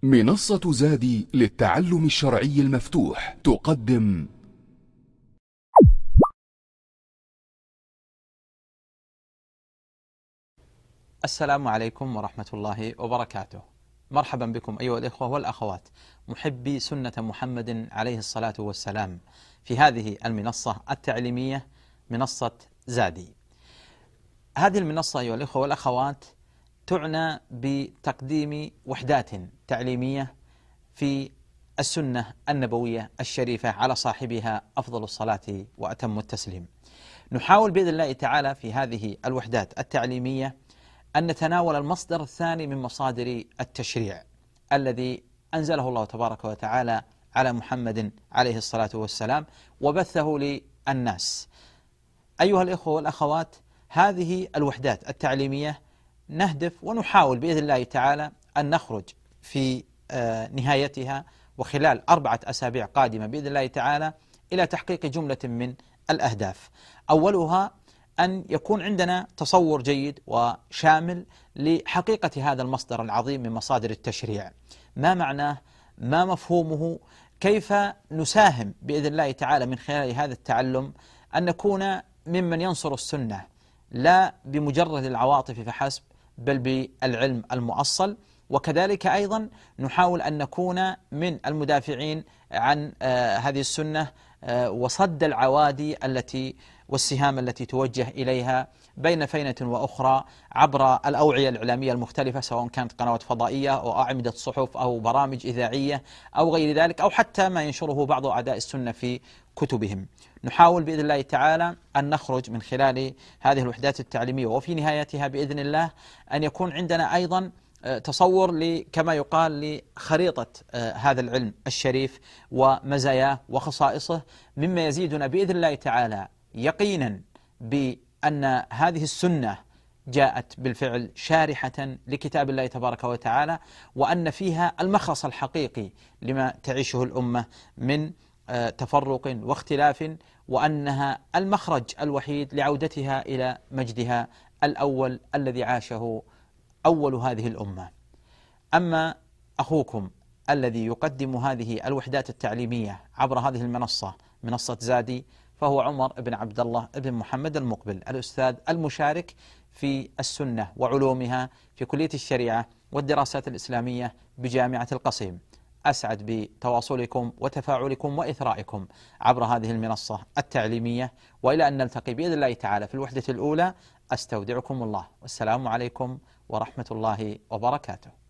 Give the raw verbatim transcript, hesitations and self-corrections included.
منصة زادي للتعلم الشرعي المفتوح تقدم السلام عليكم ورحمة الله وبركاته. مرحبا بكم أيها الإخوة والأخوات محبي سنة محمد عليه الصلاة والسلام في هذه المنصة التعليمية منصة زادي. هذه المنصة أيها الإخوة والأخوات تعنى بتقديم وحدات تعليمية في السنة النبوية الشريفة على صاحبها أفضل الصلاة وأتم التسليم. نحاول بإذن الله تعالى في هذه الوحدات التعليمية أن نتناول المصدر الثاني من مصادر التشريع الذي أنزله الله تبارك وتعالى على محمد عليه الصلاة والسلام وبثه للناس. أيها الإخوة والأخوات، هذه الوحدات التعليمية نهدف ونحاول بإذن الله تعالى أن نخرج في نهايتها وخلال أربعة أسابيع قادمة بإذن الله تعالى إلى تحقيق جملة من الأهداف. أولها أن يكون عندنا تصور جيد وشامل لحقيقة هذا المصدر العظيم من مصادر التشريع، ما معناه، ما مفهومه، كيف نساهم بإذن الله تعالى من خلال هذا التعلم أن نكون ممن ينصر السنة لا بمجرد العواطف فحسب بل بالعلم المؤصل، وكذلك أيضا نحاول أن نكون من المدافعين عن آه هذه السنة آه وصد العوادي التي والسهام التي توجه إليها بين فينة وأخرى عبر الأوعية الإعلامية المختلفة، سواء كانت قنوات فضائية أو أعمدة صحف أو برامج إذاعية أو غير ذلك، أو حتى ما ينشره بعض أعداء السنة في كتبهم. نحاول بإذن الله تعالى أن نخرج من خلال هذه الوحدات التعليمية وفي نهايتها بإذن الله أن يكون عندنا أيضا تصور كما يقال لخريطة هذا العلم الشريف ومزاياه وخصائصه، مما يزيدنا بإذن الله تعالى يقينا بأن هذه السنة جاءت بالفعل شارحة لكتاب الله تبارك وتعالى، وأن فيها المخلص الحقيقي لما تعيشه الأمة من تفرق واختلاف، وأنها المخرج الوحيد لعودتها إلى مجدها الأول الذي عاشه أول هذه الأمة. أما أخوكم الذي يقدم هذه الوحدات التعليمية عبر هذه المنصة منصة زادي فهو عمر بن عبد الله بن محمد المقبل، الأستاذ المشارك في السنة وعلومها في كلية الشريعة والدراسات الإسلامية بجامعة القصيم. أسعد بتواصلكم وتفاعلكم وإثرائكم عبر هذه المنصة التعليمية، وإلى أن نلتقي بإذن الله تعالى في الوحدة الأولى. أستودعكم الله، والسلام عليكم ورحمة الله وبركاته.